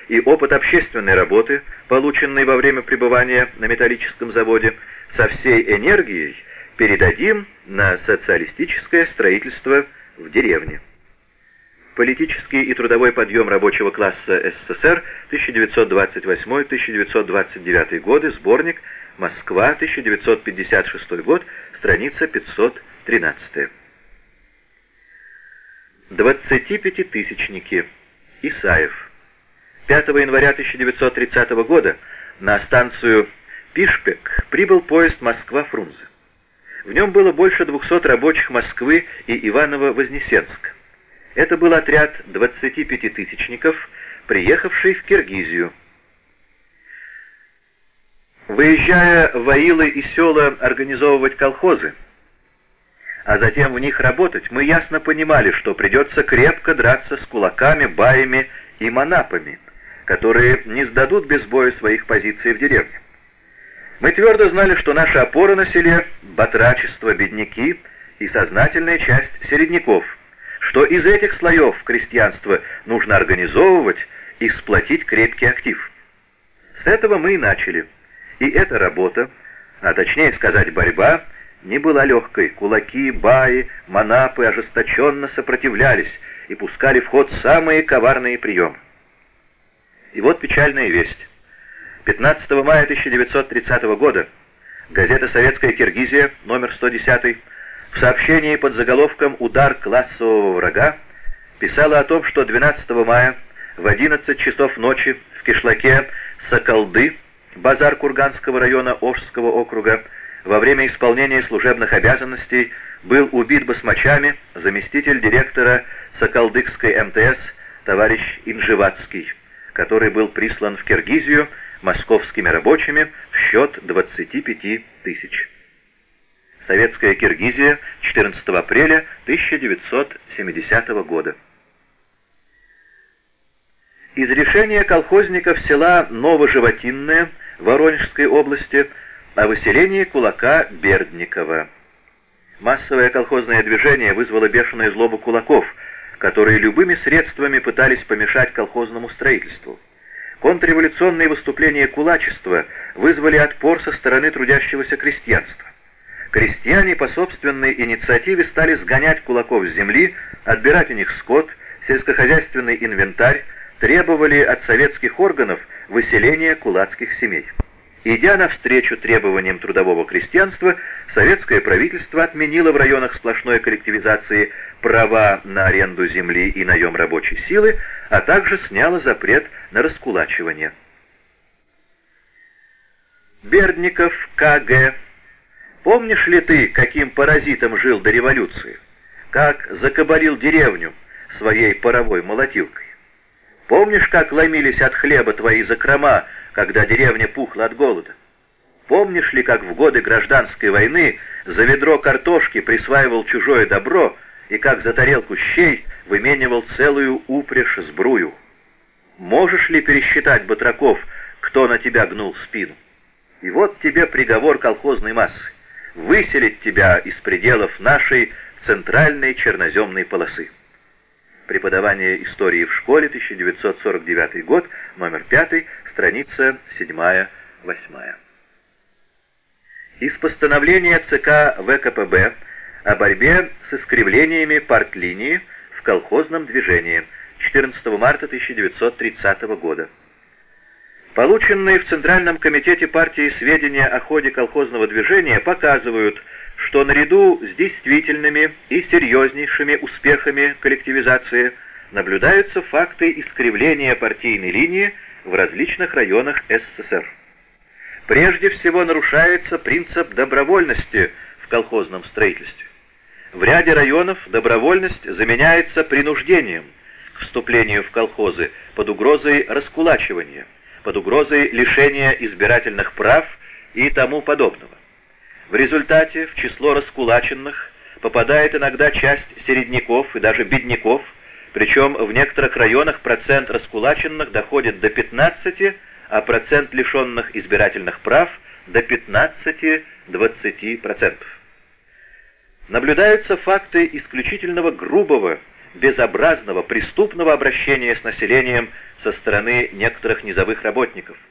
и опыт общественной работы, полученный во время пребывания на металлическом заводе, со всей энергией передадим на социалистическое строительство в деревне. Политический и трудовой подъем рабочего класса СССР, 1928-1929 годы, сборник, Москва, 1956 год, страница 513. 25-тысячники. Исаев. 5 января 1930 года на станцию Пишпек прибыл поезд Москва-Фрунзе. В нем было больше 200 рабочих Москвы и Иваново-Вознесенска. Это был отряд 25-тысячников, приехавший в Киргизию. Выезжая в аилы и села организовывать колхозы, а затем в них работать, мы ясно понимали, что придется крепко драться с кулаками, баями и манапами, которые не сдадут без боя своих позиций в деревне. Мы твердо знали, что наша опора на селе — батрачество, бедняки и сознательная часть середняков, что из этих слоев крестьянство нужно организовывать и сплотить крепкий актив. С этого мы и начали. И эта работа, а точнее сказать борьба, не была легкой. Кулаки, баи, манапы ожесточенно сопротивлялись и пускали в ход самые коварные приемы. И вот печальная весть. 15 мая 1930 года газета «Советская Киргизия», номер 110, в сообщении под заголовком «Удар классового врага» писала о том, что 12 мая в 11 часов ночи в кишлаке Соколды, базар Курганского района Ошского округа, во время исполнения служебных обязанностей был убит басмачами заместитель директора Соколдыкской МТС товарищ Инжеватский, который был прислан в Киргизию московскими рабочими в счет 25 тысяч. Советская Киргизия, 14 апреля 1970 года. Из решения колхозников села Новоживотинное Воронежской области о выселении кулака Бердникова. Массовое колхозное движение вызвало бешеную злобу кулаков, которые любыми средствами пытались помешать колхозному строительству. Контрреволюционные выступления кулачества вызвали отпор со стороны трудящегося крестьянства. Крестьяне по собственной инициативе стали сгонять кулаков с земли, отбирать у них скот, сельскохозяйственный инвентарь, требовали от советских органов выселения кулацких семей. Идя навстречу требованиям трудового крестьянства, советское правительство отменило в районах сплошной коллективизации права на аренду земли и наем рабочей силы, а также сняло запрет на раскулачивание. Бердников, К.Г. Помнишь ли ты, каким паразитом жил до революции? Как закабалил деревню своей паровой молотилкой? Помнишь, как ломились от хлеба твои закрома, когда деревня пухла от голода? Помнишь ли, как в годы гражданской войны за ведро картошки присваивал чужое добро и как за тарелку щей выменивал целую упряжь сбрую? Можешь ли пересчитать батраков, кто на тебя гнул спину? И вот тебе приговор колхозной массы — выселить тебя из пределов нашей центральной черноземной полосы. Преподавание истории в школе, 1949 год, номер 5, страница 7-8. Из постановления ЦК ВКПБ о борьбе с искривлениями партлинии в колхозном движении, 14 марта 1930 года. Полученные в Центральном комитете партии сведения о ходе колхозного движения показывают, что наряду с действительными и серьезнейшими успехами коллективизации наблюдаются факты искривления партийной линии в различных районах СССР. Прежде всего нарушается принцип добровольности в колхозном строительстве. В ряде районов добровольность заменяется принуждением к вступлению в колхозы под угрозой раскулачивания, под угрозой лишения избирательных прав и тому подобного. В результате в число раскулаченных попадает иногда часть середняков и даже бедняков, причем в некоторых районах процент раскулаченных доходит до 15%, а процент лишенных избирательных прав до 15-20%. Наблюдаются факты исключительного грубого безобразного, преступного обращения с населением со стороны некоторых низовых работников.